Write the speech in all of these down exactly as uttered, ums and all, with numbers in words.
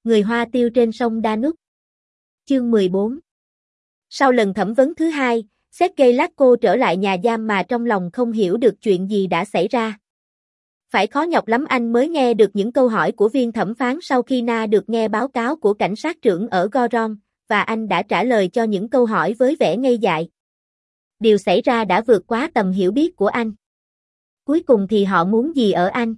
Người Hoa tiêu trên sông Danube. Chương mười bốn. Sau lần thẩm vấn thứ hai, Sergei Lasko trở lại nhà giam mà trong lòng không hiểu được chuyện gì đã xảy ra. Phải khó nhọc lắm anh mới nghe được những câu hỏi của viên thẩm phán sau khi Na được nghe báo cáo của cảnh sát trưởng ở Goron, và anh đã trả lời cho những câu hỏi với vẻ ngây dại. Điều xảy ra đã vượt quá tầm hiểu biết của anh. Cuối cùng thì họ muốn gì ở anh?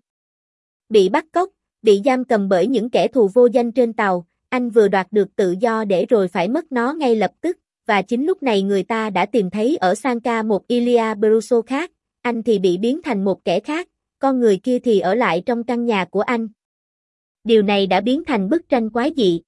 Bị bắt cóc, bị giam cầm bởi những kẻ thù vô danh trên tàu, anh vừa đoạt được tự do để rồi phải mất nó ngay lập tức, và chính lúc này người ta đã tìm thấy ở Sanka một Ilya Bruso khác, anh thì bị biến thành một kẻ khác, con người kia thì ở lại trong căn nhà của anh. Điều này đã biến thành bức tranh quái dị.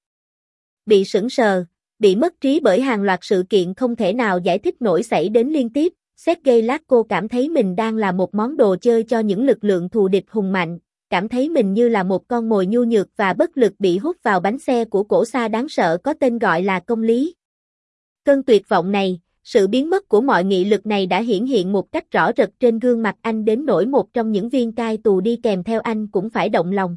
Bị sững sờ, bị mất trí bởi hàng loạt sự kiện không thể nào giải thích nổi xảy đến liên tiếp, Sergei Lasko cảm thấy mình đang là một món đồ chơi cho những lực lượng thù địch hùng mạnh, cảm thấy mình như là một con mồi nhu nhược và bất lực bị hút vào bánh xe của cỗ xa đáng sợ có tên gọi là công lý. Cơn tuyệt vọng này, sự biến mất của mọi nghị lực này đã hiển hiện một cách rõ rệt trên gương mặt anh đến nỗi một trong những viên cai tù đi kèm theo anh cũng phải động lòng.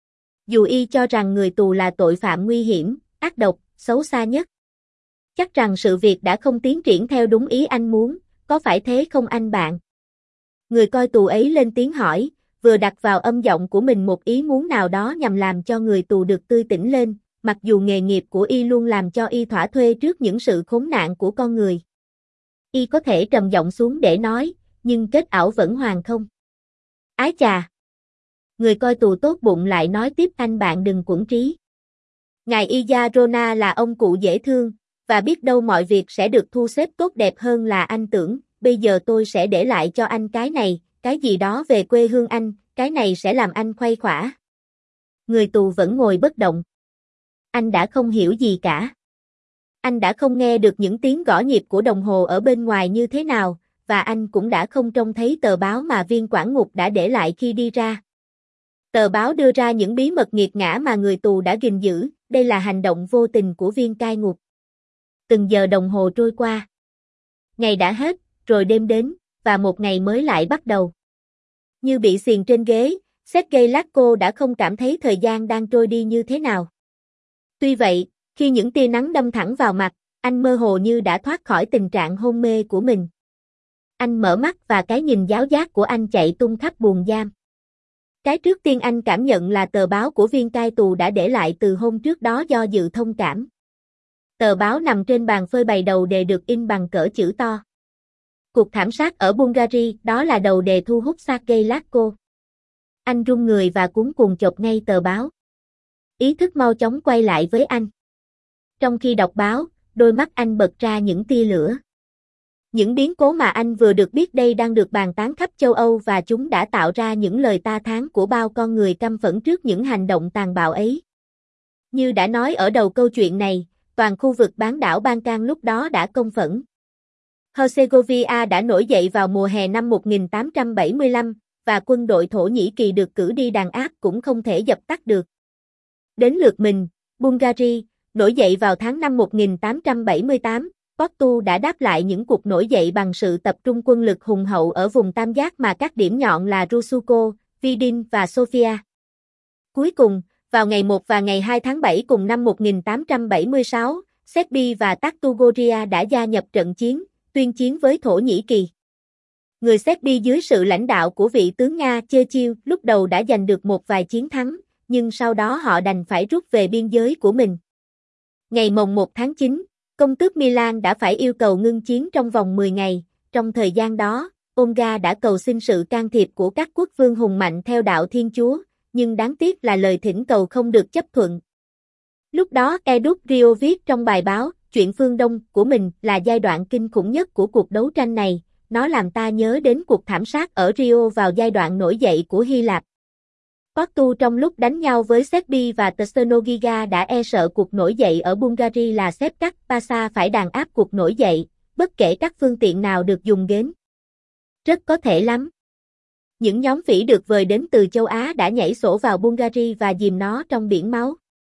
Dù y cho rằng người tù là tội phạm nguy hiểm, ác độc, xấu xa nhất. Chắc rằng sự việc đã không tiến triển theo đúng ý anh muốn, có phải thế không anh bạn? Người coi tù ấy lên tiếng hỏi, vừa đặt vào âm giọng của mình một ý muốn nào đó nhằm làm cho người tù được tươi tỉnh lên, mặc dù nghề nghiệp của y luôn làm cho y thỏa thuê trước những sự khốn nạn của con người. Y có thể trầm giọng xuống để nói, nhưng kết ảo vẫn hoàn không. Ái chà! Người coi tù tốt bụng lại nói tiếp anh bạn đừng quẫn trí. Ngài Iya Rona là ông cụ dễ thương, và biết đâu mọi việc sẽ được thu xếp tốt đẹp hơn là anh tưởng, bây giờ tôi sẽ để lại cho anh cái này, cái gì đó về quê hương anh, cái này sẽ làm anh khuây khỏa. Người tù vẫn ngồi bất động. Anh đã không hiểu gì cả. Anh đã không nghe được những tiếng gõ nhịp của đồng hồ ở bên ngoài như thế nào, và anh cũng đã không trông thấy tờ báo mà viên quản ngục đã để lại khi đi ra. Tờ báo đưa ra những bí mật nghiệt ngã mà người tù đã gìn giữ, đây là hành động vô tình của viên cai ngục. Từng giờ đồng hồ trôi qua. Ngày đã hết, rồi đêm đến, và một ngày mới lại bắt đầu. Như bị xiềng trên ghế, Sergei Lasko đã không cảm thấy thời gian đang trôi đi như thế nào. Tuy vậy, khi những tia nắng đâm thẳng vào mặt, anh mơ hồ như đã thoát khỏi tình trạng hôn mê của mình. Anh mở mắt và cái nhìn giáo giác của anh chạy tung khắp buồng giam. Cái trước tiên anh cảm nhận là tờ báo của viên cai tù đã để lại từ hôm trước đó do dự thông cảm. Tờ báo nằm trên bàn phơi bày đầu đề được in bằng cỡ chữ to. Cuộc thảm sát ở Bulgaria, đó là đầu đề thu hút Sergei Lasko. Anh run người và cuống cuồng chộp ngay tờ báo. Ý thức mau chóng quay lại với anh. Trong khi đọc báo, đôi mắt anh bật ra những tia lửa. Những biến cố mà anh vừa được biết đây đang được bàn tán khắp châu Âu và chúng đã tạo ra những lời ta thán của bao con người căm phẫn trước những hành động tàn bạo ấy. Như đã nói ở đầu câu chuyện này, toàn khu vực bán đảo Balkan lúc đó đã công phẫn. Herzegovina đã nổi dậy vào mùa hè năm một nghìn tám trăm bảy mươi lăm, và quân đội Thổ Nhĩ Kỳ được cử đi đàn áp cũng không thể dập tắt được. Đến lượt mình, Bulgaria, nổi dậy vào tháng năm một nghìn tám trăm bảy mươi tám, Portu đã đáp lại những cuộc nổi dậy bằng sự tập trung quân lực hùng hậu ở vùng tam giác mà các điểm nhọn là Rusuko, Vidin và Sofia. Cuối cùng, vào ngày một và ngày hai tháng bảy cùng năm một nghìn tám trăm bảy mươi sáu, Serbia và Tartu-Goria đã gia nhập trận chiến, tuyên chiến với Thổ Nhĩ Kỳ. Người Serbia dưới sự lãnh đạo của vị tướng Nga Churchill lúc đầu đã giành được một vài chiến thắng, nhưng sau đó họ đành phải rút về biên giới của mình. Ngày mồng một tháng chín, công tước Milan đã phải yêu cầu ngưng chiến trong vòng mười ngày, trong thời gian đó, Olga đã cầu xin sự can thiệp của các quốc vương hùng mạnh theo đạo Thiên Chúa, nhưng đáng tiếc là lời thỉnh cầu không được chấp thuận. Lúc đó Edut Rio viết trong bài báo, chuyện phương Đông của mình là giai đoạn kinh khủng nhất của cuộc đấu tranh này, nó làm ta nhớ đến cuộc thảm sát ở Rio vào giai đoạn nổi dậy của Hy Lạp. Portu trong lúc đánh nhau với Serbia và Tessaloniki đã e sợ cuộc nổi dậy ở Bulgaria là Sepkat Pasha phải đàn áp cuộc nổi dậy, bất kể các phương tiện nào được dùng đến. Rất có thể lắm. Những nhóm phỉ được vời đến từ châu Á đã nhảy sổ vào Bulgaria và dìm nó trong biển máu.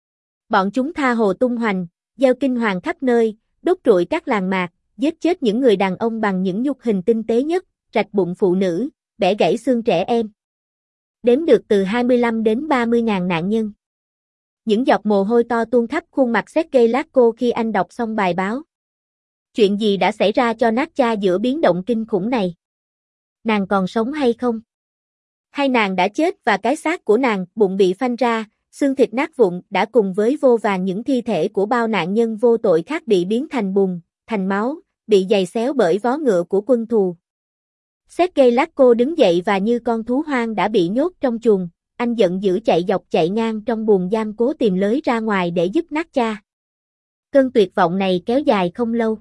Bọn chúng tha hồ tung hoành, gieo kinh hoàng khắp nơi, đốt trụi các làng mạc, giết chết những người đàn ông bằng những nhục hình tinh tế nhất, rạch bụng phụ nữ, bẻ gãy xương trẻ em. Đếm được từ hai mươi lăm đến ba mươi ngàn nạn nhân. Những giọt mồ hôi to tuôn khắp khuôn mặt Sergei Lasko khi anh đọc xong bài báo. Chuyện gì đã xảy ra cho Natcha giữa biến động kinh khủng này? Nàng còn sống hay không? Hay nàng đã chết và cái xác của nàng, bụng bị phanh ra, xương thịt nát vụn đã cùng với vô vàn những thi thể của bao nạn nhân vô tội khác bị biến thành bùn, thành máu, bị giày xéo bởi vó ngựa của quân thù. Sergei Lasko đứng dậy và như con thú hoang đã bị nhốt trong chuồng, anh giận dữ chạy dọc chạy ngang trong buồng giam cố tìm lối ra ngoài để giúp Natcha. Cơn tuyệt vọng này kéo dài không lâu.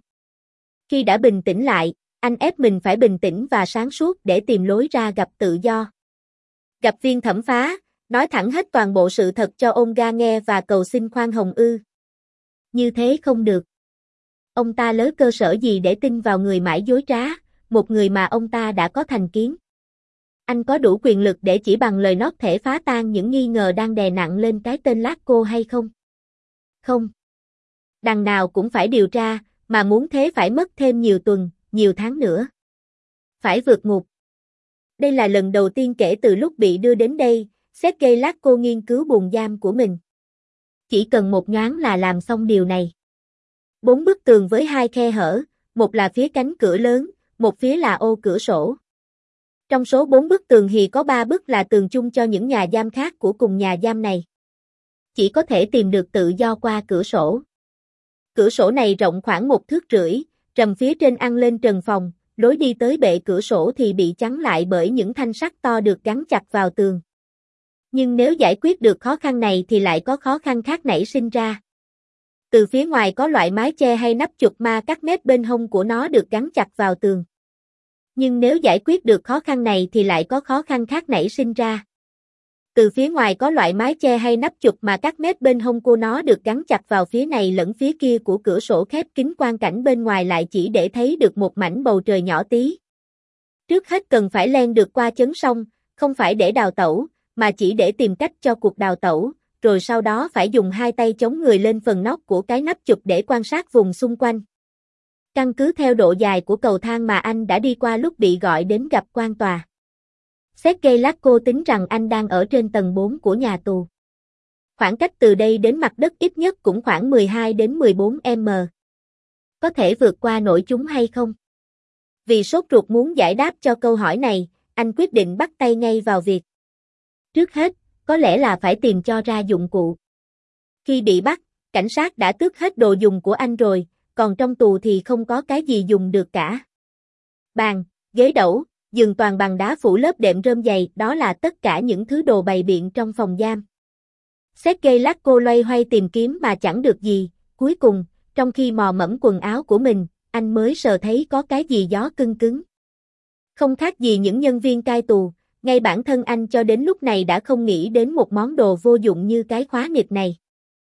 Khi đã bình tĩnh lại, anh ép mình phải bình tĩnh và sáng suốt để tìm lối ra gặp tự do. Gặp viên thẩm phá, nói thẳng hết toàn bộ sự thật cho Olga nghe và cầu xin khoan hồng ư. Như thế không được. Ông ta lấy cơ sở gì để tin vào người mãi dối trá, một người mà ông ta đã có thành kiến. Anh có đủ quyền lực để chỉ bằng lời nót thể phá tan những nghi ngờ đang đè nặng lên cái tên Lasko hay không? Không. Đằng nào cũng phải điều tra, mà muốn thế phải mất thêm nhiều tuần, nhiều tháng nữa. Phải vượt ngục. Đây là lần đầu tiên kể từ lúc bị đưa đến đây, Sergei Lasko nghiên cứu buồng giam của mình. Chỉ cần một nhoáng là làm xong điều này. Bốn bức tường với hai khe hở, một là phía cánh cửa lớn, một phía là ô cửa sổ. Trong số bốn bức tường thì có ba bức là tường chung cho những nhà giam khác của cùng nhà giam này. Chỉ có thể tìm được tự do qua cửa sổ. Cửa sổ này rộng khoảng một thước rưỡi, trần phía trên ăn lên trần phòng, lối đi tới bệ cửa sổ thì bị chắn lại bởi những thanh sắt to được gắn chặt vào tường. Nhưng nếu giải quyết được khó khăn này thì lại có khó khăn khác nảy sinh ra. Từ phía ngoài có loại mái che hay nắp chụp ma các mép bên hông của nó được gắn chặt vào tường. Nhưng nếu giải quyết được khó khăn này thì lại có khó khăn khác nảy sinh ra. Từ phía ngoài có loại mái che hay nắp chụp mà các mép bên hông của nó được gắn chặt vào phía này lẫn phía kia của cửa sổ khép kín, quang cảnh bên ngoài lại chỉ để thấy được một mảnh bầu trời nhỏ tí. Trước hết cần phải len được qua chấn sông, không phải để đào tẩu, mà chỉ để tìm cách cho cuộc đào tẩu, rồi sau đó phải dùng hai tay chống người lên phần nóc của cái nắp chụp để quan sát vùng xung quanh. Căn cứ theo độ dài của cầu thang mà anh đã đi qua lúc bị gọi đến gặp quan tòa. Sergei Lasko tính rằng anh đang ở trên tầng bốn của nhà tù. Khoảng cách từ đây đến mặt đất ít nhất cũng khoảng mười hai đến mười bốn mét. Có thể vượt qua nổi chúng hay không? Vì sốt ruột muốn giải đáp cho câu hỏi này, anh quyết định bắt tay ngay vào việc. Trước hết, có lẽ là phải tìm cho ra dụng cụ. Khi bị bắt, cảnh sát đã tước hết đồ dùng của anh rồi, còn trong tù thì không có cái gì dùng được cả. Bàn, ghế đẩu, giường toàn bằng đá phủ lớp đệm rơm dày, đó là tất cả những thứ đồ bày biện trong phòng giam. Sergei Lasko loay hoay tìm kiếm mà chẳng được gì, cuối cùng, trong khi mò mẫm quần áo của mình, anh mới sờ thấy có cái gì gió cưng cứng. Không khác gì những nhân viên cai tù, ngay bản thân anh cho đến lúc này đã không nghĩ đến một món đồ vô dụng như cái khóa nịt này.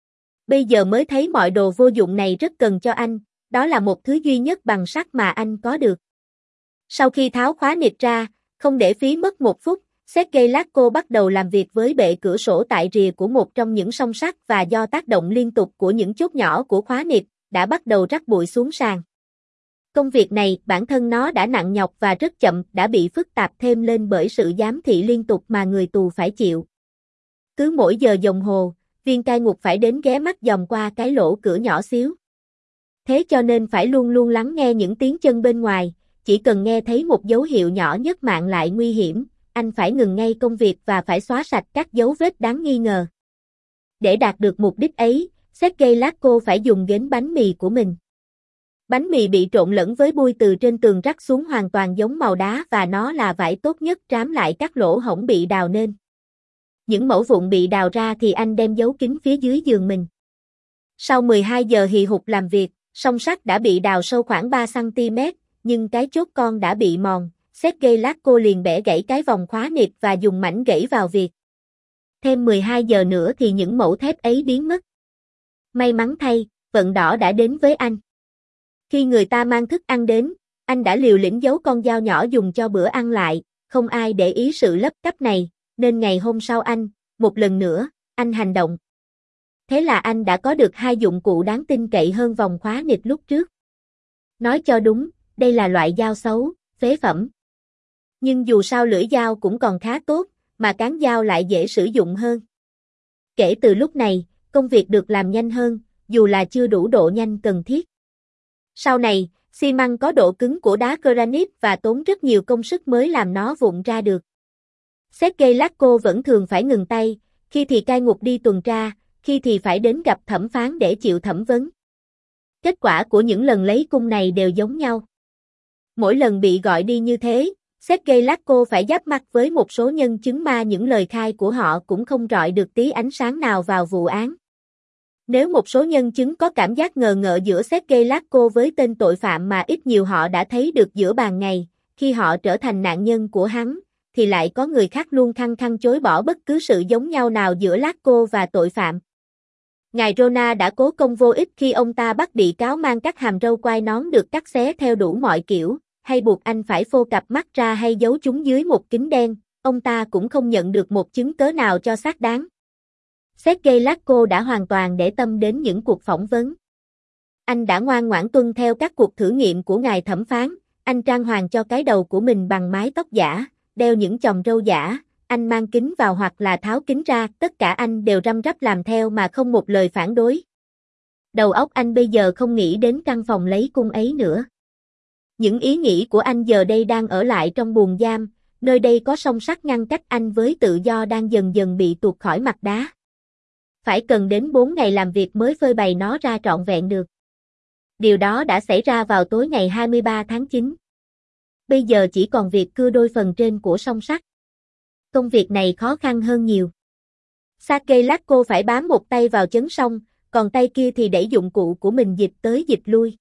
Bây giờ mới thấy mọi đồ vô dụng này rất cần cho anh, đó là một thứ duy nhất bằng sắt mà anh có được. Sau khi tháo khóa nịt ra, không để phí mất một phút, Sergei Lasko bắt đầu làm việc với bệ cửa sổ tại rìa của một trong những song sắt và do tác động liên tục của những chốt nhỏ của khóa nịt, đã bắt đầu rắc bụi xuống sàn. Công việc này, bản thân nó đã nặng nhọc và rất chậm, đã bị phức tạp thêm lên bởi sự giám thị liên tục mà người tù phải chịu. Cứ mỗi giờ đồng hồ, viên cai ngục phải đến ghé mắt dòm qua cái lỗ cửa nhỏ xíu. Thế cho nên phải luôn luôn lắng nghe những tiếng chân bên ngoài, chỉ cần nghe thấy một dấu hiệu nhỏ nhất mạng lại nguy hiểm, anh phải ngừng ngay công việc và phải xóa sạch các dấu vết đáng nghi ngờ. Để đạt được mục đích ấy, Sergei Lasko phải dùng gến bánh mì của mình. Bánh mì bị trộn lẫn với bui từ trên tường rắc xuống hoàn toàn giống màu đá và nó là vải tốt nhất trám lại các lỗ hổng bị đào nên. Những mẩu vụn bị đào ra thì anh đem giấu kín phía dưới giường mình. Sau mười hai giờ hì hục làm việc, song sắt đã bị đào sâu khoảng ba xăng ti mét, nhưng cái chốt con đã bị mòn. Sergei Lasko liền bẻ gãy cái vòng khóa nịt và dùng mảnh gãy vào việc. Thêm mười hai giờ nữa thì những mẩu thép ấy biến mất. May mắn thay, vận đỏ đã đến với anh. Khi người ta mang thức ăn đến, anh đã liều lĩnh giấu con dao nhỏ dùng cho bữa ăn lại, không ai để ý sự lấp cắp này, nên ngày hôm sau anh, một lần nữa, anh hành động. Thế là anh đã có được hai dụng cụ đáng tin cậy hơn vòng khóa nịt lúc trước. Nói cho đúng, đây là loại dao xấu, phế phẩm. Nhưng dù sao lưỡi dao cũng còn khá tốt, mà cán dao lại dễ sử dụng hơn. Kể từ lúc này, công việc được làm nhanh hơn, dù là chưa đủ độ nhanh cần thiết. Sau này, xi măng có độ cứng của đá granite và tốn rất nhiều công sức mới làm nó vụn ra được. Sergei Lakko vẫn thường phải ngừng tay, khi thì cai ngục đi tuần tra, khi thì phải đến gặp thẩm phán để chịu thẩm vấn. Kết quả của những lần lấy cung này đều giống nhau. Mỗi lần bị gọi đi như thế, Sergei Lakko phải giáp mặt với một số nhân chứng mà những lời khai của họ cũng không rọi được tí ánh sáng nào vào vụ án. Nếu một số nhân chứng có cảm giác ngờ ngợ giữa Sergei Lakko với tên tội phạm mà ít nhiều họ đã thấy được giữa ban ngày, khi họ trở thành nạn nhân của hắn, thì lại có người khác luôn khăng khăng chối bỏ bất cứ sự giống nhau nào giữa Lakko và tội phạm. Ngài Rona đã cố công vô ích khi ông ta bắt bị cáo mang các hàm râu quai nón được cắt xé theo đủ mọi kiểu, hay buộc anh phải phô cặp mắt ra hay giấu chúng dưới một kính đen, ông ta cũng không nhận được một chứng cớ nào cho xác đáng. Sergei Lakko đã hoàn toàn để tâm đến những cuộc phỏng vấn. Anh đã ngoan ngoãn tuân theo các cuộc thử nghiệm của ngài thẩm phán, anh trang hoàng cho cái đầu của mình bằng mái tóc giả, đeo những chòm râu giả, anh mang kính vào hoặc là tháo kính ra, tất cả anh đều răm rắp làm theo mà không một lời phản đối. Đầu óc anh bây giờ không nghĩ đến căn phòng lấy cung ấy nữa. Những ý nghĩ của anh giờ đây đang ở lại trong buồng giam, nơi đây có song sắt ngăn cách anh với tự do đang dần dần bị tuột khỏi mặt đá. Phải cần đến bốn ngày làm việc mới phơi bày nó ra trọn vẹn được. Điều đó đã xảy ra vào tối ngày hai mươi ba tháng chín. Bây giờ chỉ còn việc cưa đôi phần trên của song sắt. Công việc này khó khăn hơn nhiều. Sergei Lakko phải bám một tay vào chấn song, còn tay kia thì đẩy dụng cụ của mình dịch tới dịch lui.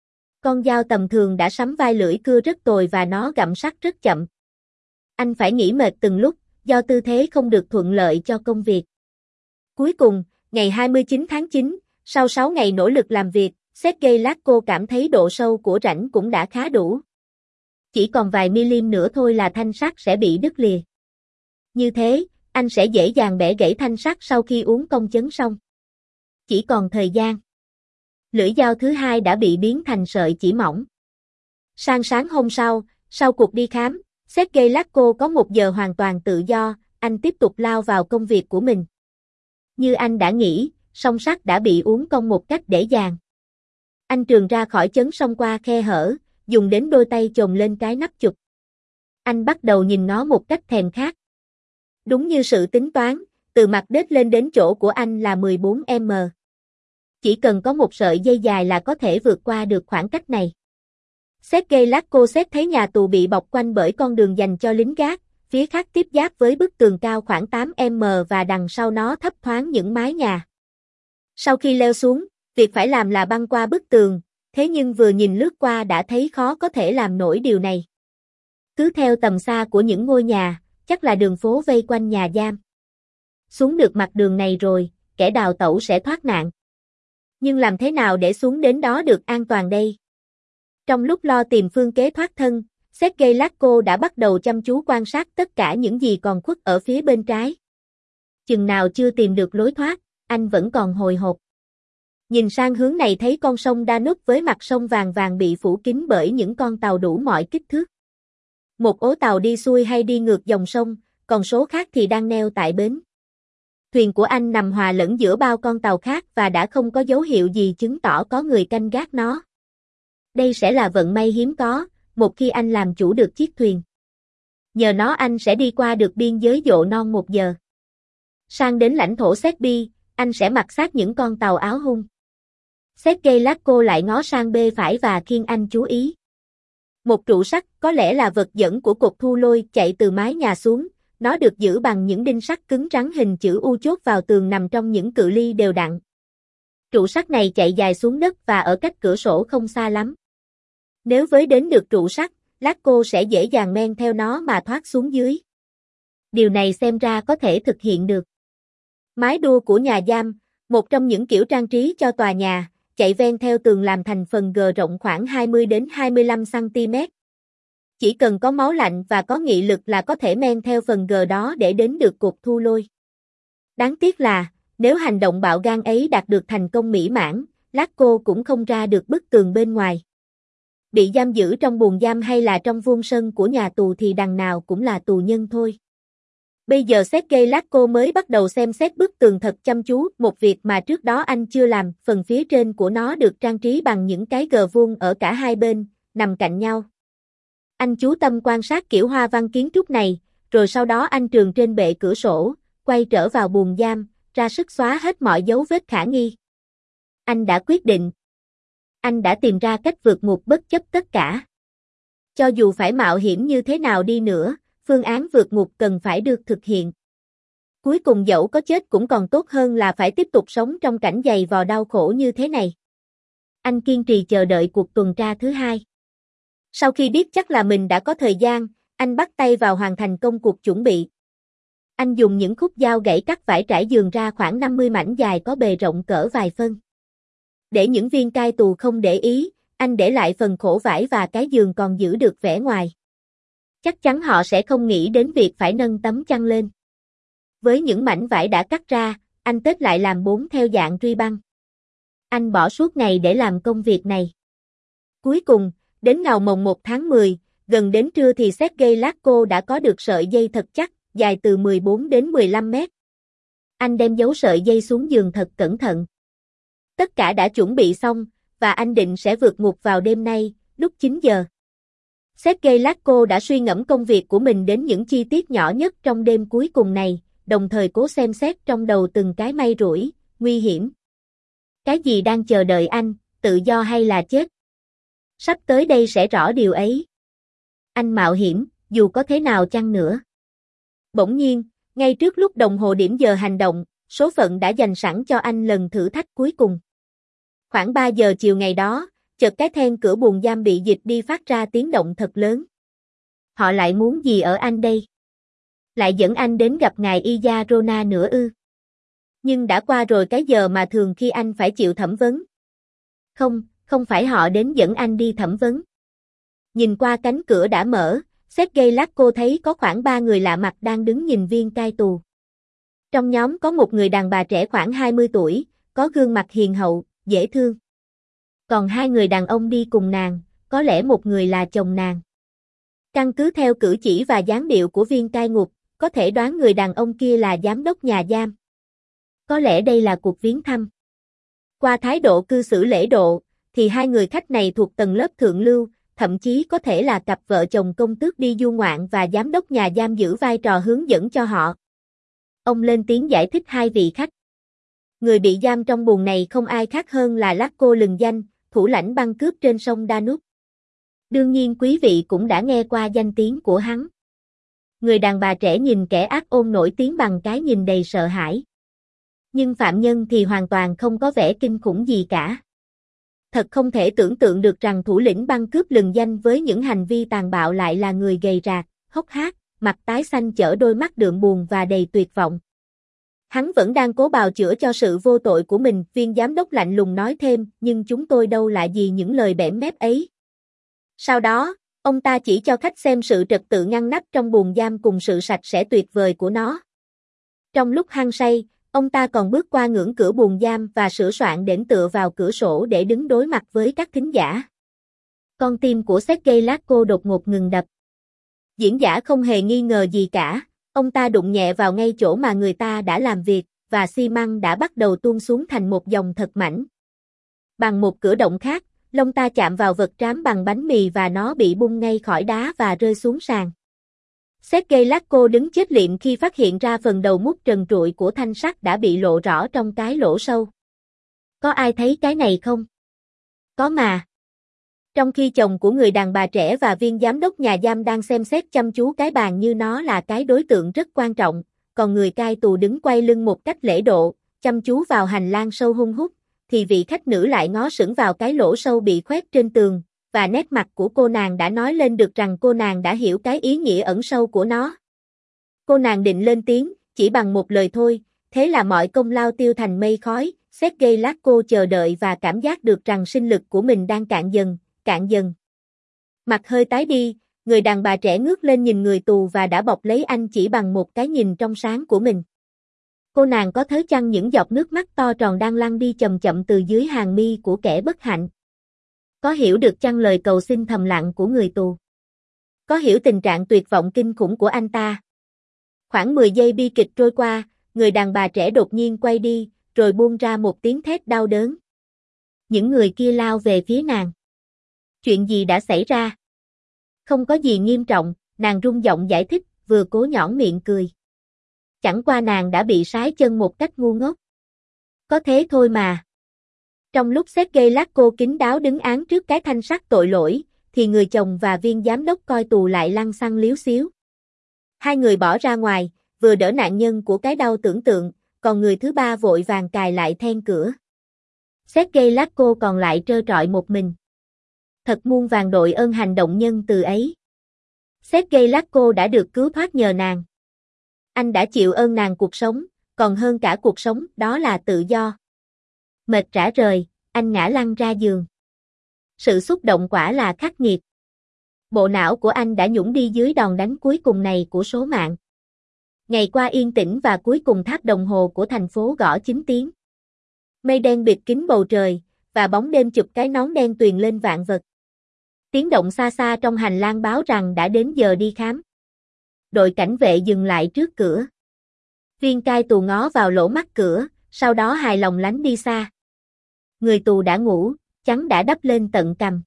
Con dao tầm thường đã sắm vai lưỡi cưa rất tồi và nó gặm sắt rất chậm. Anh phải nghỉ mệt từng lúc, do tư thế không được thuận lợi cho công việc. Cuối cùng, ngày hai mươi chín tháng chín, sau sáu ngày nỗ lực làm việc, Sergei Lakko cảm thấy độ sâu của rãnh cũng đã khá đủ. Chỉ còn vài mm nữa thôi là thanh sắt sẽ bị đứt lìa. Như thế, anh sẽ dễ dàng bẻ gãy thanh sắt sau khi uốn cong chấn xong. Chỉ còn thời gian. Lưỡi dao thứ hai đã bị biến thành sợi chỉ mỏng. Sang sáng hôm sau, sau cuộc đi khám, Sergei Lakko có một giờ hoàn toàn tự do, anh tiếp tục lao vào công việc của mình. Như anh đã nghĩ, song sắt đã bị uốn cong một cách dễ dàng. Anh trườn ra khỏi chấn song qua khe hở, dùng đến đôi tay chồm lên cái nắp chụp. Anh bắt đầu nhìn nó một cách thèm khát. Đúng như sự tính toán, từ mặt đất lên đến chỗ của anh là mười bốn mét. Chỉ cần có một sợi dây dài là có thể vượt qua được khoảng cách này. Sergei Lakko xét thấy nhà tù bị bọc quanh bởi con đường dành cho lính gác, phía khác tiếp giáp với bức tường cao khoảng tám mét và đằng sau nó thấp thoáng những mái nhà. Sau khi leo xuống, việc phải làm là băng qua bức tường, thế nhưng vừa nhìn lướt qua đã thấy khó có thể làm nổi điều này. Cứ theo tầm xa của những ngôi nhà, chắc là đường phố vây quanh nhà giam. Xuống được mặt đường này rồi, kẻ đào tẩu sẽ thoát nạn. Nhưng làm thế nào để xuống đến đó được an toàn đây? Trong lúc lo tìm phương kế thoát thân, Sergei Lakko đã bắt đầu chăm chú quan sát tất cả những gì còn khuất ở phía bên trái. Chừng nào chưa tìm được lối thoát, anh vẫn còn hồi hộp. Nhìn sang hướng này thấy con sông Danube với mặt sông vàng vàng bị phủ kín bởi những con tàu đủ mọi kích thước. Một ố tàu đi xuôi hay đi ngược dòng sông, còn số khác thì đang neo tại bến. Thuyền của anh nằm hòa lẫn giữa bao con tàu khác và đã không có dấu hiệu gì chứng tỏ có người canh gác nó. Đây sẽ là vận may hiếm có, một khi anh làm chủ được chiếc thuyền. Nhờ nó anh sẽ đi qua được biên giới Dộ Non một giờ. Sang đến lãnh thổ Serbi, anh sẽ mặc xác những con tàu áo hung. Sergei Lakko lại ngó sang bê phải và khiêng anh chú ý. Một trụ sắt, có lẽ là vật dẫn của cột thu lôi, chạy từ mái nhà xuống, nó được giữ bằng những đinh sắt cứng rắn hình chữ U chốt vào tường nằm trong những cự ly đều đặn. Trụ sắt này chạy dài xuống đất và ở cách cửa sổ không xa lắm. Nếu với đến được trụ sắt, Lakko sẽ dễ dàng men theo nó mà thoát xuống dưới. Điều này xem ra có thể thực hiện được. Mái đua của nhà giam, một trong những kiểu trang trí cho tòa nhà, chạy ven theo tường làm thành phần G rộng khoảng hai mươi đến hai mươi lăm xăng-ti-mét. Chỉ cần có máu lạnh và có nghị lực là có thể men theo phần G đó để đến được cột thu lôi. Đáng tiếc là, nếu hành động bạo gan ấy đạt được thành công mỹ mãn, Lakko cũng không ra được bức tường bên ngoài. Bị giam giữ trong buồng giam hay là trong vuông sân của nhà tù thì đằng nào cũng là tù nhân thôi. Bây giờ Sergei Lasko mới bắt đầu xem xét bức tường thật chăm chú, một việc mà trước đó anh chưa làm, phần phía trên của nó được trang trí bằng những cái gờ vuông ở cả hai bên, nằm cạnh nhau. Anh chú tâm quan sát kiểu hoa văn kiến trúc này, rồi sau đó anh trườn trên bệ cửa sổ, quay trở vào buồng giam, ra sức xóa hết mọi dấu vết khả nghi. Anh đã quyết định. Anh đã tìm ra cách vượt ngục bất chấp tất cả. Cho dù phải mạo hiểm như thế nào đi nữa, phương án vượt ngục cần phải được thực hiện. Cuối cùng dẫu có chết cũng còn tốt hơn là phải tiếp tục sống trong cảnh dày vò đau khổ như thế này. Anh kiên trì chờ đợi cuộc tuần tra thứ hai. Sau khi biết chắc là mình đã có thời gian, anh bắt tay vào hoàn thành công cuộc chuẩn bị. Anh dùng những khúc dao gãy cắt vải trải giường ra khoảng năm mươi mảnh dài có bề rộng cỡ vài phân. Để những viên cai tù không để ý, anh để lại phần khổ vải và cái giường còn giữ được vẻ ngoài. Chắc chắn họ sẽ không nghĩ đến việc phải nâng tấm chăn lên. Với những mảnh vải đã cắt ra, anh tết lại làm bốn theo dạng ruy băng. Anh bỏ suốt ngày để làm công việc này. Cuối cùng, đến ngày mồng một tháng mười, gần đến trưa thì Sergei Lasko đã có được sợi dây thật chắc, dài từ mười bốn đến mười lăm mét. Anh đem giấu sợi dây xuống giường thật cẩn thận. Tất cả đã chuẩn bị xong, và anh định sẽ vượt ngục vào đêm nay, lúc chín giờ. Sergei Lasko đã suy ngẫm công việc của mình đến những chi tiết nhỏ nhất trong đêm cuối cùng này, đồng thời cố xem xét trong đầu từng cái may rủi, nguy hiểm. Cái gì đang chờ đợi anh, tự do hay là chết? Sắp tới đây sẽ rõ điều ấy. Anh mạo hiểm, dù có thế nào chăng nữa. Bỗng nhiên, ngay trước lúc đồng hồ điểm giờ hành động, số phận đã dành sẵn cho anh lần thử thách cuối cùng. Khoảng ba giờ chiều ngày đó, chợt cái then cửa buồng giam bị dịch đi phát ra tiếng động thật lớn. Họ lại muốn gì ở anh đây? Lại dẫn anh đến gặp ngài Iyarona nữa ư? Nhưng đã qua rồi cái giờ mà thường khi anh phải chịu thẩm vấn. Không, không phải họ đến dẫn anh đi thẩm vấn. Nhìn qua cánh cửa đã mở, Sergei Lasko thấy có khoảng ba người lạ mặt đang đứng nhìn viên cai tù. Trong nhóm có một người đàn bà trẻ khoảng hai mươi tuổi, có gương mặt hiền hậu, dễ thương. Còn hai người đàn ông đi cùng nàng, có lẽ một người là chồng nàng. Căn cứ theo cử chỉ và dáng điệu của viên cai ngục, có thể đoán người đàn ông kia là giám đốc nhà giam. Có lẽ đây là cuộc viếng thăm. Qua thái độ cư xử lễ độ, thì hai người khách này thuộc tầng lớp thượng lưu, thậm chí có thể là cặp vợ chồng công tước đi du ngoạn và giám đốc nhà giam giữ vai trò hướng dẫn cho họ. Ông lên tiếng giải thích hai vị khách. Người bị giam trong buồng này không ai khác hơn là Lasko lừng danh, thủ lãnh băng cướp trên sông Danube. Đương nhiên quý vị cũng đã nghe qua danh tiếng của hắn. Người đàn bà trẻ nhìn kẻ ác ôn nổi tiếng bằng cái nhìn đầy sợ hãi. Nhưng phạm nhân thì hoàn toàn không có vẻ kinh khủng gì cả. Thật không thể tưởng tượng được rằng thủ lĩnh băng cướp lừng danh với những hành vi tàn bạo lại là người gầy rạc, hốc hác, mặt tái xanh chở đôi mắt đượm buồn và đầy tuyệt vọng. Hắn vẫn đang cố bào chữa cho sự vô tội của mình, viên giám đốc lạnh lùng nói thêm, nhưng chúng tôi đâu lạ gì những lời bẽm mép ấy. Sau đó, ông ta chỉ cho khách xem sự trật tự ngăn nắp trong buồng giam cùng sự sạch sẽ tuyệt vời của nó. Trong lúc hăng say, ông ta còn bước qua ngưỡng cửa buồng giam và sửa soạn đễnh tựa vào cửa sổ để đứng đối mặt với các thính giả. Con tim của Sergei Lasko đột ngột ngừng đập. Diễn giả không hề nghi ngờ gì cả, ông ta đụng nhẹ vào ngay chỗ mà người ta đã làm việc, và xi măng đã bắt đầu tuôn xuống thành một dòng thật mảnh. Bằng một cử động khác, lông ta chạm vào vật trám bằng bánh mì và nó bị bung ngay khỏi đá và rơi xuống sàn. Sergei Lasko đứng chết liệm khi phát hiện ra phần đầu mút trần trụi của thanh sắt đã bị lộ rõ trong cái lỗ sâu. Có ai thấy cái này không? Có mà. Trong khi chồng của người đàn bà trẻ và viên giám đốc nhà giam đang xem xét chăm chú cái bàn như nó là cái đối tượng rất quan trọng, còn người cai tù đứng quay lưng một cách lễ độ, chăm chú vào hành lang sâu hun hút, thì vị khách nữ lại ngó sững vào cái lỗ sâu bị khoét trên tường, và nét mặt của cô nàng đã nói lên được rằng cô nàng đã hiểu cái ý nghĩa ẩn sâu của nó. Cô nàng định lên tiếng, chỉ bằng một lời thôi, thế là mọi công lao tiêu thành mây khói. Sergei Lasko chờ đợi và cảm giác được rằng sinh lực của mình đang cạn dần, cạn dần. Mặt hơi tái đi, người đàn bà trẻ ngước lên nhìn người tù và đã bọc lấy anh chỉ bằng một cái nhìn trong sáng của mình. Cô nàng có thấy chăng những giọt nước mắt to tròn đang lăn đi chậm chậm từ dưới hàng mi của kẻ bất hạnh? Có hiểu được chăng lời cầu xin thầm lặng của người tù? Có hiểu tình trạng tuyệt vọng kinh khủng của anh ta? Khoảng mười giây bi kịch trôi qua, người đàn bà trẻ đột nhiên quay đi, rồi buông ra một tiếng thét đau đớn. Những người kia lao về phía nàng. Chuyện gì đã xảy ra? Không có gì nghiêm trọng, nàng run giọng giải thích, vừa cố nhõn miệng cười. Chẳng qua nàng đã bị sái chân một cách ngu ngốc. Có thế thôi mà. Trong lúc Sergei Lakko kín đáo đứng án trước cái thanh sắt tội lỗi, thì người chồng và viên giám đốc coi tù lại lăng xăng liếu xíu. Hai người bỏ ra ngoài, vừa đỡ nạn nhân của cái đau tưởng tượng, còn người thứ ba vội vàng cài lại then cửa. Sergei Lakko còn lại trơ trọi một mình. Thật muôn vàn đội ơn hành động nhân từ ấy. Sergei Lakko đã được cứu thoát nhờ nàng. Anh đã chịu ơn nàng cuộc sống, còn hơn cả cuộc sống, đó là tự do. Mệt rã rời, anh ngã lăn ra giường. Sự xúc động quả là khắc nghiệt. Bộ não của anh đã nhũng đi dưới đòn đánh cuối cùng này của số mạng. Ngày qua yên tĩnh và cuối cùng tháp đồng hồ của thành phố gõ chín tiếng. Mây đen bịt kín bầu trời, và bóng đêm chụp cái nón đen tuyền lên vạn vật. Tiếng động xa xa trong hành lang báo rằng đã đến giờ đi khám. Đội cảnh vệ dừng lại trước cửa. Viên cai tù ngó vào lỗ mắt cửa, sau đó hài lòng lánh đi xa. Người tù đã ngủ, chắn đã đắp lên tận cằm.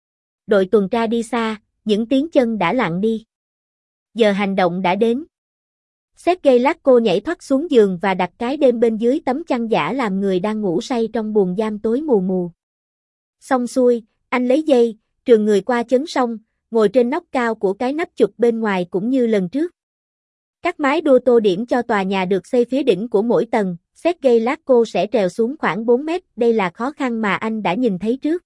Đội tuần tra đi xa, những tiếng chân đã lặng đi. Giờ hành động đã đến. Sergei Lakko nhảy thoát xuống giường và đặt cái đêm bên dưới tấm chăn giả làm người đang ngủ say trong buồng giam tối mù mù. Xong xuôi, anh lấy dây, trường người qua chấn sông, ngồi trên nóc cao của cái nắp chụp bên ngoài cũng như lần trước. Các mái đua tô điểm cho tòa nhà được xây phía đỉnh của mỗi tầng, Sergei Lakko sẽ trèo xuống khoảng bốn mét, đây là khó khăn mà anh đã nhìn thấy trước.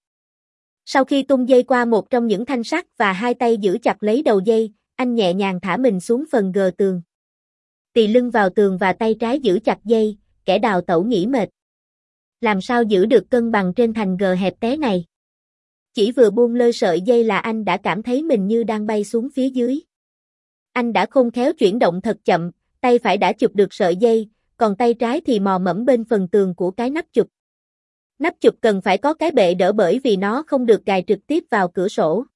Sau khi tung dây qua một trong những thanh sắt và hai tay giữ chặt lấy đầu dây, anh nhẹ nhàng thả mình xuống phần gờ tường. Tì lưng vào tường và tay trái giữ chặt dây, kẻ đào tẩu nghỉ mệt. Làm sao giữ được cân bằng trên thành gờ hẹp té này? Chỉ vừa buông lơi sợi dây là anh đã cảm thấy mình như đang bay xuống phía dưới. Anh đã khôn khéo chuyển động thật chậm, tay phải đã chụp được sợi dây, còn tay trái thì mò mẫm bên phần tường của cái nắp chụp. Nắp chụp cần phải có cái bệ đỡ bởi vì nó không được gài trực tiếp vào cửa sổ.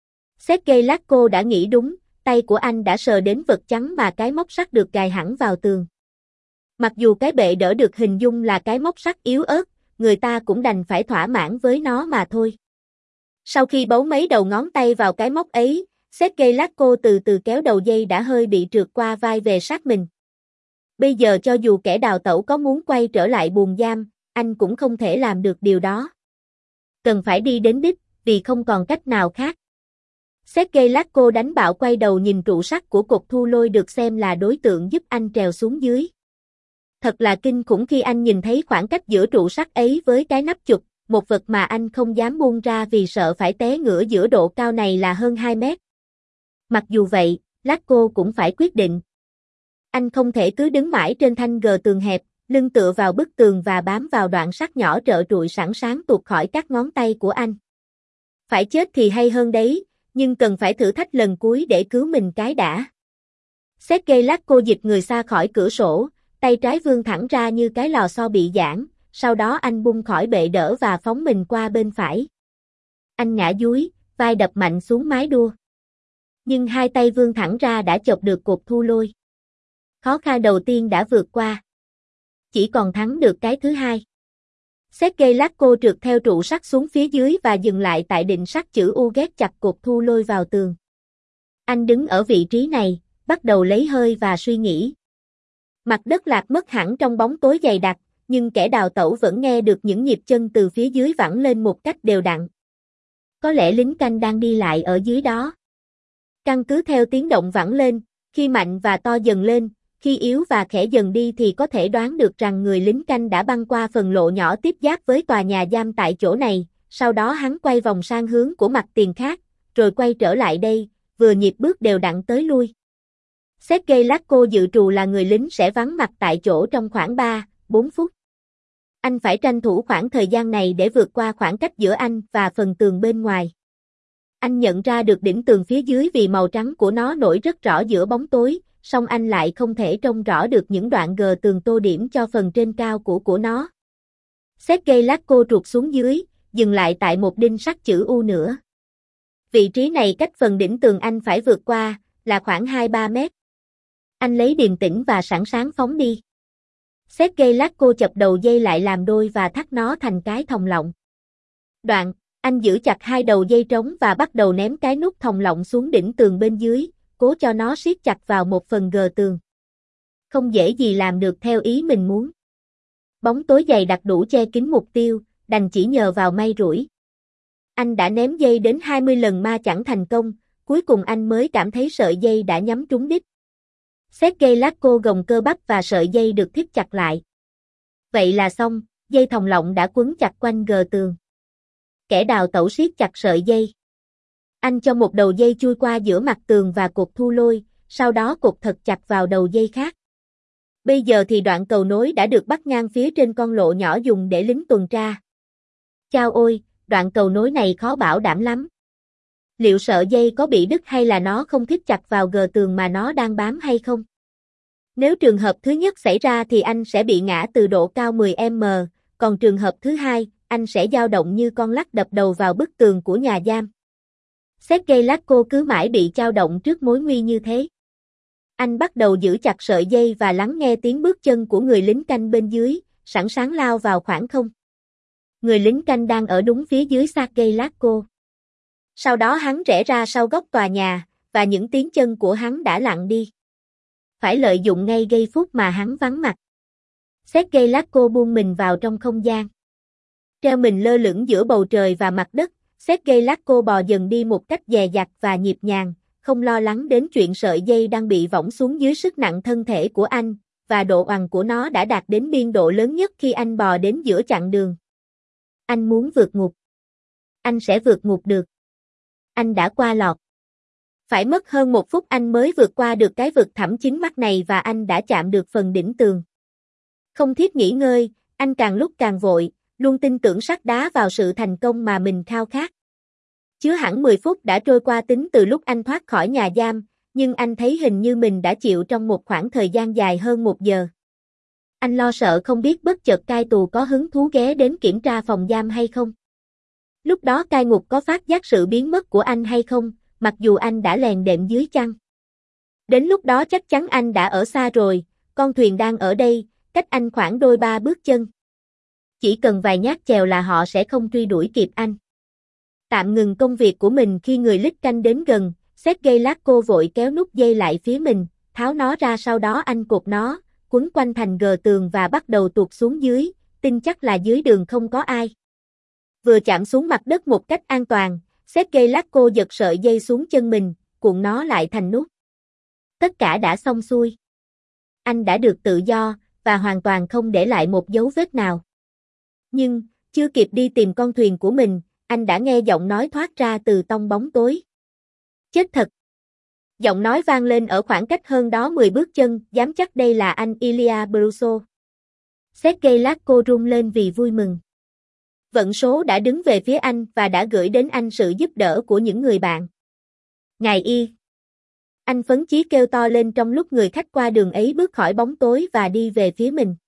Sergei Lakko đã nghĩ đúng, tay của anh đã sờ đến vật trắng mà cái móc sắt được gài hẳn vào tường. Mặc dù cái bệ đỡ được hình dung là cái móc sắt yếu ớt, người ta cũng đành phải thỏa mãn với nó mà thôi. Sau khi bấu mấy đầu ngón tay vào cái móc ấy, Sergei Lakko từ từ kéo đầu dây đã hơi bị trượt qua vai về sát mình. Bây giờ cho dù kẻ đào tẩu có muốn quay trở lại buồng giam, anh cũng không thể làm được điều đó. Cần phải đi đến đích, vì không còn cách nào khác. Sergei Lakko đánh bạo quay đầu nhìn trụ sắt của cột thu lôi được xem là đối tượng giúp anh trèo xuống dưới. Thật là kinh khủng khi anh nhìn thấy khoảng cách giữa trụ sắt ấy với cái nắp chụp, một vật mà anh không dám buông ra vì sợ phải té ngửa giữa độ cao này là hơn hai mét. Mặc dù vậy, Lakko cũng phải quyết định. Anh không thể cứ đứng mãi trên thanh gờ tường hẹp, lưng tựa vào bức tường và bám vào đoạn sắt nhỏ trợ trụi sẵn sáng tuột khỏi các ngón tay của anh. Phải chết thì hay hơn đấy, nhưng cần phải thử thách lần cuối để cứu mình cái đã. Sergei Lakko dịch người xa khỏi cửa sổ, tay trái vươn thẳng ra như cái lò xo bị giãn, sau đó anh bung khỏi bệ đỡ và phóng mình qua bên phải. Anh ngã dúi, vai đập mạnh xuống mái đua. Nhưng hai tay vươn thẳng ra đã chộp được cột thu lôi. Khó khăn đầu tiên đã vượt qua. Chỉ còn thắng được cái thứ hai. Sergei Lakko trượt theo trụ sắt xuống phía dưới và dừng lại tại định sắt chữ U ghét chặt cột thu lôi vào tường. Anh đứng ở vị trí này, bắt đầu lấy hơi và suy nghĩ. Mặt đất lạc mất hẳn trong bóng tối dày đặc, nhưng kẻ đào tẩu vẫn nghe được những nhịp chân từ phía dưới vẳng lên một cách đều đặn. Có lẽ lính canh đang đi lại ở dưới đó. Căn cứ theo tiếng động vẳng lên, khi mạnh và to dần lên, khi yếu và khẽ dần đi thì có thể đoán được rằng người lính canh đã băng qua phần lộ nhỏ tiếp giáp với tòa nhà giam tại chỗ này, sau đó hắn quay vòng sang hướng của mặt tiền khác, rồi quay trở lại đây, vừa nhịp bước đều đặn tới lui. Sergei Lakko dự trù là người lính sẽ vắng mặt tại chỗ trong khoảng ba, bốn phút. Anh phải tranh thủ khoảng thời gian này để vượt qua khoảng cách giữa anh và phần tường bên ngoài. Anh nhận ra được đỉnh tường phía dưới vì màu trắng của nó nổi rất rõ giữa bóng tối, song anh lại không thể trông rõ được những đoạn gờ tường tô điểm cho phần trên cao của của nó. Sergei Lakko trụt xuống dưới, dừng lại tại một đinh sắt chữ U nữa. Vị trí này cách phần đỉnh tường anh phải vượt qua, là khoảng hai ba mét. Anh lấy điềm tĩnh và sẵn sàng phóng đi. Sergei Lasko chập đầu dây lại làm đôi và thắt nó thành cái thòng lọng. Đoạn, anh giữ chặt hai đầu dây trống và bắt đầu ném cái nút thòng lọng xuống đỉnh tường bên dưới, cố cho nó siết chặt vào một phần gờ tường. Không dễ gì làm được theo ý mình muốn. Bóng tối dày đặc đủ che kín mục tiêu, đành chỉ nhờ vào may rủi. Anh đã ném dây đến hai mươi lần mà chẳng thành công, cuối cùng anh mới cảm thấy sợi dây đã nhắm trúng đích. Sergei Lasko gồng cơ bắp và sợi dây được thít chặt lại. Vậy là xong, dây thòng lọng đã quấn chặt quanh gờ tường. Kẻ đào tẩu siết chặt sợi dây. Anh cho một đầu dây chui qua giữa mặt tường và cột thu lôi, sau đó cột thật chặt vào đầu dây khác. Bây giờ thì đoạn cầu nối đã được bắt ngang phía trên con lộ nhỏ dùng để lính tuần tra. Chao ôi, đoạn cầu nối này khó bảo đảm lắm. Liệu sợi dây có bị đứt hay là nó không thít chặt vào gờ tường mà nó đang bám hay không? Nếu trường hợp thứ nhất xảy ra thì anh sẽ bị ngã từ độ cao mười mét, còn trường hợp thứ hai, anh sẽ dao động như con lắc đập đầu vào bức tường của nhà giam. Sergei Lasko cứ mãi bị dao động trước mối nguy như thế. Anh bắt đầu giữ chặt sợi dây và lắng nghe tiếng bước chân của người lính canh bên dưới, sẵn sàng lao vào khoảng không. Người lính canh đang ở đúng phía dưới Sergei Lasko. Sau đó hắn rẽ ra sau góc tòa nhà, và những tiếng chân của hắn đã lặng đi. Phải lợi dụng ngay giây phút mà hắn vắng mặt. Sergei Lasko buông mình vào trong không gian. Treo mình lơ lửng giữa bầu trời và mặt đất, Sergei Lasko bò dần đi một cách dè dặt và nhịp nhàng, không lo lắng đến chuyện sợi dây đang bị võng xuống dưới sức nặng thân thể của anh, và độ oằn của nó đã đạt đến biên độ lớn nhất khi anh bò đến giữa chặng đường. Anh muốn vượt ngục. Anh sẽ vượt ngục được. Anh đã qua lọt. Phải mất hơn một phút anh mới vượt qua được cái vực thẳm chính mắt này và anh đã chạm được phần đỉnh tường. Không thiết nghỉ ngơi, anh càng lúc càng vội, luôn tin tưởng sắt đá vào sự thành công mà mình khao khát. Chưa hẳn mười phút đã trôi qua tính từ lúc anh thoát khỏi nhà giam, nhưng anh thấy hình như mình đã chịu trong một khoảng thời gian dài hơn một giờ. Anh lo sợ không biết bất chợt cai tù có hứng thú ghé đến kiểm tra phòng giam hay không. Lúc đó cai ngục có phát giác sự biến mất của anh hay không, mặc dù anh đã lèn đệm dưới chăn. Đến lúc đó chắc chắn anh đã ở xa rồi, con thuyền đang ở đây, cách anh khoảng đôi ba bước chân. Chỉ cần vài nhát chèo là họ sẽ không truy đuổi kịp anh. Tạm ngừng công việc của mình khi người lít canh đến gần, Sergei Lasko vội kéo nút dây lại phía mình, tháo nó ra sau đó anh cột nó, quấn quanh thành gờ tường và bắt đầu tuột xuống dưới, tin chắc là dưới đường không có ai. Vừa chạm xuống mặt đất một cách an toàn, Sergei Lasko giật sợi dây xuống chân mình, cuộn nó lại thành nút. Tất cả đã xong xuôi. Anh đã được tự do, và hoàn toàn không để lại một dấu vết nào. Nhưng, chưa kịp đi tìm con thuyền của mình, anh đã nghe giọng nói thoát ra từ tông bóng tối. Chết thật! Giọng nói vang lên ở khoảng cách hơn đó mười bước chân, dám chắc đây là anh Ilya Brusov. Sergei Lasko rung lên vì vui mừng. Vận số đã đứng về phía anh và đã gửi đến anh sự giúp đỡ của những người bạn. Ngài Y! Anh phấn chí kêu to lên trong lúc người khách qua đường ấy bước khỏi bóng tối và đi về phía mình.